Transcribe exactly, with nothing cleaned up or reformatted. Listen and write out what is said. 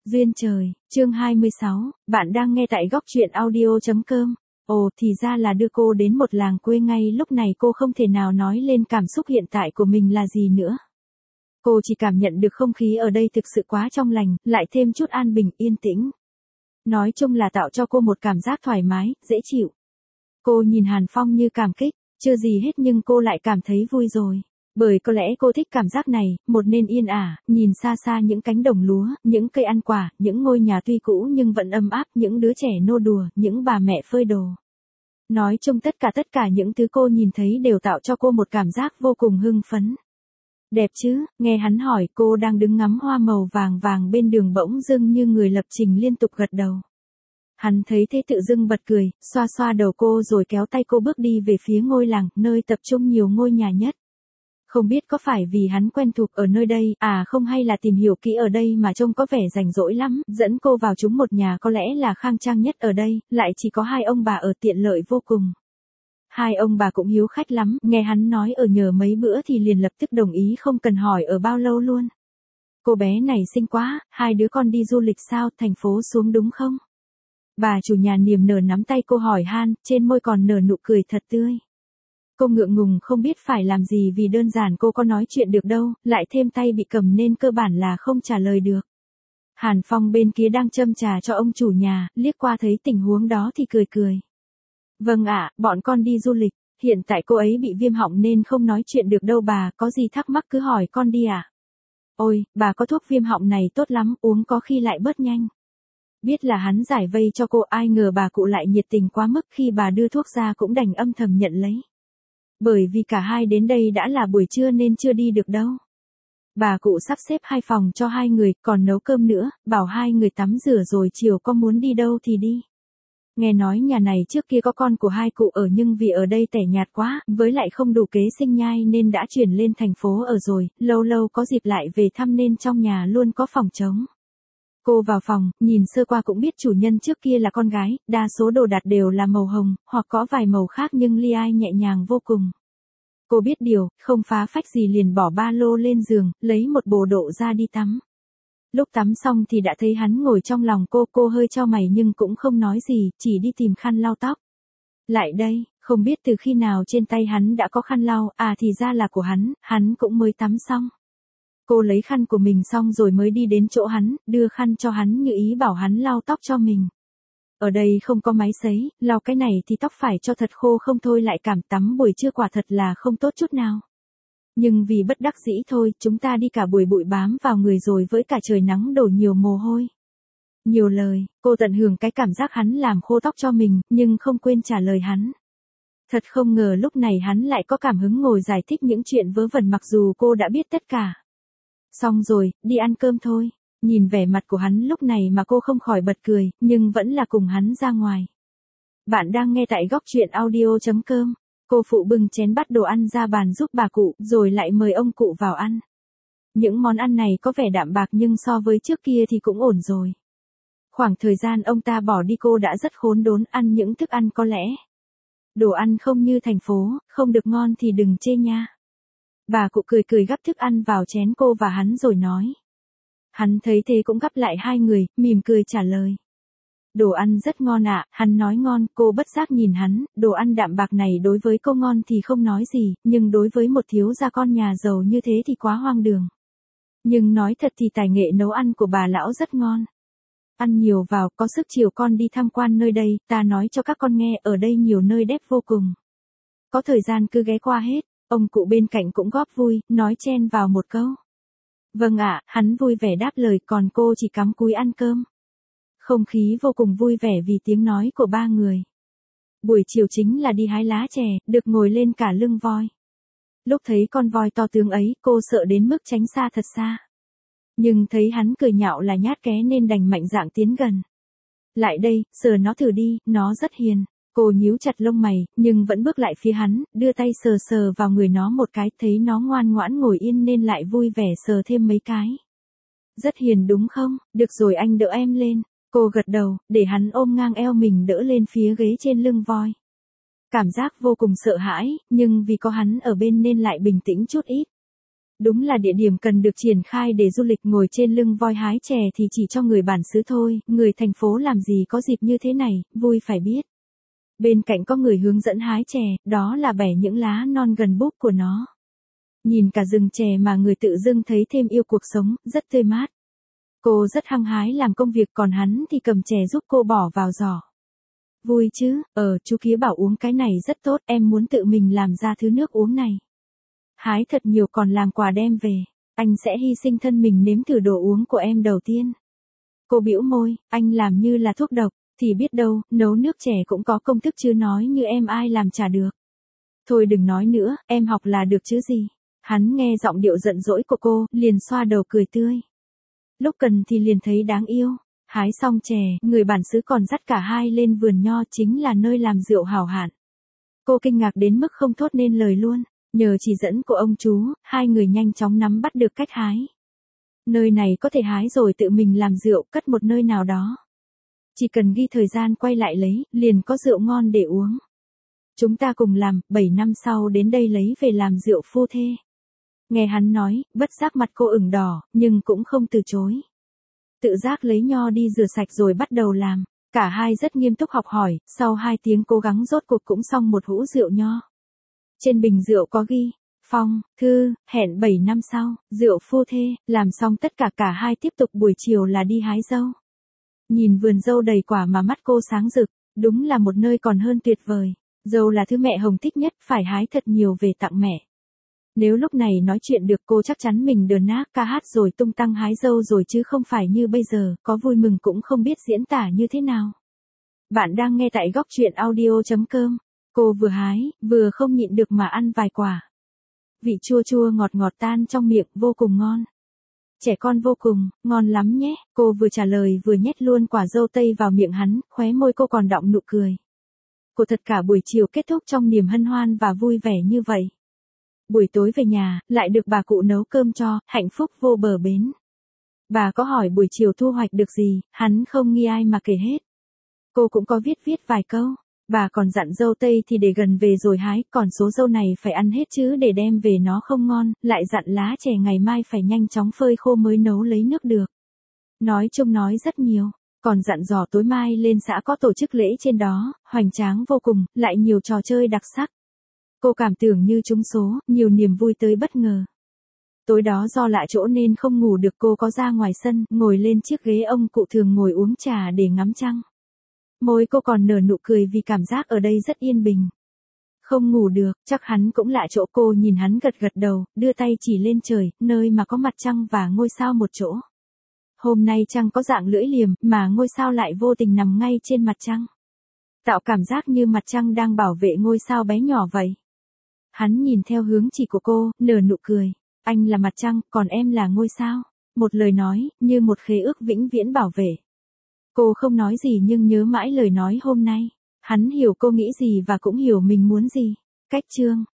Duyên trời, chương hai mươi sáu, bạn đang nghe tại góc truyện audio.com. Ồ, thì ra là đưa cô đến một làng quê ngay lúc này cô không thể nào nói lên cảm xúc hiện tại của mình là gì nữa. Cô chỉ cảm nhận được không khí ở đây thực sự quá trong lành, lại thêm chút an bình yên tĩnh. Nói chung là tạo cho cô một cảm giác thoải mái, dễ chịu. Cô nhìn Hàn Phong như cảm kích, chưa gì hết nhưng cô lại cảm thấy vui rồi. Bởi có lẽ cô thích cảm giác này, một nên yên ả, nhìn xa xa những cánh đồng lúa, những cây ăn quả, những ngôi nhà tuy cũ nhưng vẫn ấm áp, những đứa trẻ nô đùa, những bà mẹ phơi đồ. Nói chung tất cả tất cả những thứ cô nhìn thấy đều tạo cho cô một cảm giác vô cùng hưng phấn. Đẹp chứ, nghe hắn hỏi cô đang đứng ngắm hoa màu vàng vàng bên đường bỗng dưng như người lập trình liên tục gật đầu. Hắn thấy thế tự dưng bật cười, xoa xoa đầu cô rồi kéo tay cô bước đi về phía ngôi làng, nơi tập trung nhiều ngôi nhà nhất. Không biết có phải vì hắn quen thuộc ở nơi đây, à không hay là tìm hiểu kỹ ở đây mà trông có vẻ rảnh rỗi lắm, dẫn cô vào chúng một nhà có lẽ là khang trang nhất ở đây, lại chỉ có hai ông bà ở tiện lợi vô cùng. Hai ông bà cũng hiếu khách lắm, nghe hắn nói ở nhờ mấy bữa thì liền lập tức đồng ý không cần hỏi ở bao lâu luôn. Cô bé này xinh quá, hai đứa con đi du lịch sao, thành phố xuống đúng không? Bà chủ nhà niềm nở nắm tay cô hỏi han, trên môi còn nở nụ cười thật tươi. Cô ngượng ngùng không biết phải làm gì vì đơn giản cô có nói chuyện được đâu, lại thêm tay bị cầm nên cơ bản là không trả lời được. Hàn Phong bên kia đang châm trà cho ông chủ nhà, liếc qua thấy tình huống đó thì cười cười. Vâng ạ, bọn con đi du lịch, hiện tại cô ấy bị viêm họng nên không nói chuyện được đâu bà, có gì thắc mắc cứ hỏi con đi ạ. À? Ôi, bà có thuốc viêm họng này tốt lắm, uống có khi lại bớt nhanh. Biết là hắn giải vây cho cô, ai ngờ bà cụ lại nhiệt tình quá mức, khi bà đưa thuốc ra cũng đành âm thầm nhận lấy. Bởi vì cả hai đến đây đã là buổi trưa nên chưa đi được đâu. Bà cụ sắp xếp hai phòng cho hai người, còn nấu cơm nữa, bảo hai người tắm rửa rồi chiều có muốn đi đâu thì đi. Nghe nói nhà này trước kia có con của hai cụ ở nhưng vì ở đây tẻ nhạt quá, với lại không đủ kế sinh nhai nên đã chuyển lên thành phố ở rồi, lâu lâu có dịp lại về thăm nên trong nhà luôn có phòng trống. Cô vào phòng, nhìn sơ qua cũng biết chủ nhân trước kia là con gái, đa số đồ đạc đều là màu hồng, hoặc có vài màu khác nhưng li ai nhẹ nhàng vô cùng. Cô biết điều, không phá phách gì liền bỏ ba lô lên giường, lấy một bộ đồ ra đi tắm. Lúc tắm xong thì đã thấy hắn ngồi trong lòng cô, cô hơi chau mày nhưng cũng không nói gì, chỉ đi tìm khăn lau tóc. Lại đây, không biết từ khi nào trên tay hắn đã có khăn lau, à thì ra là của hắn, hắn cũng mới tắm xong. Cô lấy khăn của mình xong rồi mới đi đến chỗ hắn, đưa khăn cho hắn như ý bảo hắn lau tóc cho mình. Ở đây không có máy sấy, lau cái này thì tóc phải cho thật khô không thôi lại cảm tắm buổi trưa quả thật là không tốt chút nào. Nhưng vì bất đắc dĩ thôi, chúng ta đi cả buổi bụi bám vào người rồi với cả trời nắng đổ nhiều mồ hôi. Nhiều lời, cô tận hưởng cái cảm giác hắn làm khô tóc cho mình, nhưng không quên trả lời hắn. Thật không ngờ lúc này hắn lại có cảm hứng ngồi giải thích những chuyện vớ vẩn mặc dù cô đã biết tất cả. Xong rồi, đi ăn cơm thôi. Nhìn vẻ mặt của hắn lúc này mà cô không khỏi bật cười, nhưng vẫn là cùng hắn ra ngoài. Bạn đang nghe tại góc truyện audio.com. Cô phụ bưng chén bắt đồ ăn ra bàn giúp bà cụ, rồi lại mời ông cụ vào ăn. Những món ăn này có vẻ đạm bạc nhưng so với trước kia thì cũng ổn rồi. Khoảng thời gian ông ta bỏ đi cô đã rất khốn đốn ăn những thức ăn có lẽ. Đồ ăn không như thành phố, không được ngon thì đừng chê nha. Bà cụ cười cười gắp thức ăn vào chén cô và hắn rồi nói. Hắn thấy thế cũng gắp lại hai người, mỉm cười trả lời. Đồ ăn rất ngon ạ, à, hắn nói ngon, cô bất giác nhìn hắn, đồ ăn đạm bạc này đối với cô ngon thì không nói gì, nhưng đối với một thiếu gia con nhà giàu như thế thì quá hoang đường. Nhưng nói thật thì tài nghệ nấu ăn của bà lão rất ngon. Ăn nhiều vào, có sức chiều con đi tham quan nơi đây, ta nói cho các con nghe, ở đây nhiều nơi đẹp vô cùng. Có thời gian cứ ghé qua hết, ông cụ bên cạnh cũng góp vui, nói chen vào một câu. Vâng ạ, hắn vui vẻ đáp lời còn cô chỉ cắm cúi ăn cơm. Không khí vô cùng vui vẻ vì tiếng nói của ba người. Buổi chiều chính là đi hái lá chè, được ngồi lên cả lưng voi. Lúc thấy con voi to tướng ấy, cô sợ đến mức tránh xa thật xa. Nhưng thấy hắn cười nhạo là nhát ké nên đành mạnh dạn tiến gần. Lại đây, sờ nó thử đi, nó rất hiền. Cô nhíu chặt lông mày, nhưng vẫn bước lại phía hắn, đưa tay sờ sờ vào người nó một cái, thấy nó ngoan ngoãn ngồi yên nên lại vui vẻ sờ thêm mấy cái. Rất hiền đúng không, được rồi anh đỡ em lên. Cô gật đầu, để hắn ôm ngang eo mình đỡ lên phía ghế trên lưng voi. Cảm giác vô cùng sợ hãi, nhưng vì có hắn ở bên nên lại bình tĩnh chút ít. Đúng là địa điểm cần được triển khai để du lịch, ngồi trên lưng voi hái chè thì chỉ cho người bản xứ thôi, người thành phố làm gì có dịp như thế này, vui phải biết. Bên cạnh có người hướng dẫn hái chè, đó là bẻ những lá non gần búp của nó. Nhìn cả rừng chè mà người tự dưng thấy thêm yêu cuộc sống, rất tươi mát. Cô rất hăng hái làm công việc, còn hắn thì cầm chè giúp cô bỏ vào giỏ. Vui chứ, ờ, chú kia bảo uống cái này rất tốt, em muốn tự mình làm ra thứ nước uống này. Hái thật nhiều còn làm quà đem về, anh sẽ hy sinh thân mình nếm thử đồ uống của em đầu tiên. Cô bĩu môi, anh làm như là thuốc độc, thì biết đâu, nấu nước chè cũng có công thức chứ nói như em ai làm chả được. Thôi đừng nói nữa, em học là được chứ gì. Hắn nghe giọng điệu giận dỗi của cô, liền xoa đầu cười tươi. Lúc cần thì liền thấy đáng yêu. Hái xong chè, người bản xứ còn dắt cả hai lên vườn nho, chính là nơi làm rượu hảo hạn. Cô kinh ngạc đến mức không thốt nên lời luôn. Nhờ chỉ dẫn của ông chú, hai người nhanh chóng nắm bắt được cách hái. Nơi này có thể hái rồi tự mình làm rượu, cất một nơi nào đó. Chỉ cần ghi thời gian quay lại lấy, liền có rượu ngon để uống. Chúng ta cùng làm, bảy năm sau đến đây lấy về làm rượu phu thê. Nghe hắn nói, bất giác mặt cô ửng đỏ, nhưng cũng không từ chối. Tự giác lấy nho đi rửa sạch rồi bắt đầu làm. Cả hai rất nghiêm túc học hỏi, sau hai tiếng cố gắng rốt cuộc cũng xong một hũ rượu nho. Trên bình rượu có ghi, Phong, Thư, hẹn bảy năm sau, rượu phu thê, làm xong tất cả cả hai tiếp tục buổi chiều là đi hái dâu. Nhìn vườn dâu đầy quả mà mắt cô sáng rực, đúng là một nơi còn hơn tuyệt vời. Dâu là thứ mẹ Hồng thích nhất, phải hái thật nhiều về tặng mẹ. Nếu lúc này nói chuyện được cô chắc chắn mình đờn nát ca hát rồi tung tăng hái dâu rồi chứ không phải như bây giờ, có vui mừng cũng không biết diễn tả như thế nào. Bạn đang nghe tại góc truyện audio chấm com. Cô vừa hái, vừa không nhịn được mà ăn vài quả. Vị chua chua ngọt ngọt tan trong miệng, vô cùng ngon. Trẻ con vô cùng, ngon lắm nhé, cô vừa trả lời vừa nhét luôn quả dâu tây vào miệng hắn, khóe môi cô còn đọng nụ cười. Cô thật cả buổi chiều kết thúc trong niềm hân hoan và vui vẻ như vậy. Buổi tối về nhà, lại được bà cụ nấu cơm cho, hạnh phúc vô bờ bến. Bà có hỏi buổi chiều thu hoạch được gì, hắn không nghi ai mà kể hết. Cô cũng có viết viết vài câu. Bà còn dặn dâu tây thì để gần về rồi hái, còn số dâu này phải ăn hết chứ để đem về nó không ngon, lại dặn lá chè ngày mai phải nhanh chóng phơi khô mới nấu lấy nước được. Nói chung nói rất nhiều, còn dặn dò tối mai lên xã có tổ chức lễ trên đó, hoành tráng vô cùng, lại nhiều trò chơi đặc sắc. Cô cảm tưởng như trúng số, nhiều niềm vui tới bất ngờ. Tối đó do lạ chỗ nên không ngủ được, cô có ra ngoài sân, ngồi lên chiếc ghế ông cụ thường ngồi uống trà để ngắm trăng. Môi cô còn nở nụ cười vì cảm giác ở đây rất yên bình. Không ngủ được, chắc hắn cũng lạ chỗ. Cô nhìn hắn gật gật đầu, đưa tay chỉ lên trời, nơi mà có mặt trăng và ngôi sao một chỗ. Hôm nay trăng có dạng lưỡi liềm, mà ngôi sao lại vô tình nằm ngay trên mặt trăng. Tạo cảm giác như mặt trăng đang bảo vệ ngôi sao bé nhỏ vậy. Hắn nhìn theo hướng chỉ của cô, nở nụ cười. Anh là mặt trăng, còn em là ngôi sao. Một lời nói, như một khế ước vĩnh viễn bảo vệ. Cô không nói gì nhưng nhớ mãi lời nói hôm nay. Hắn hiểu cô nghĩ gì và cũng hiểu mình muốn gì. Cách chương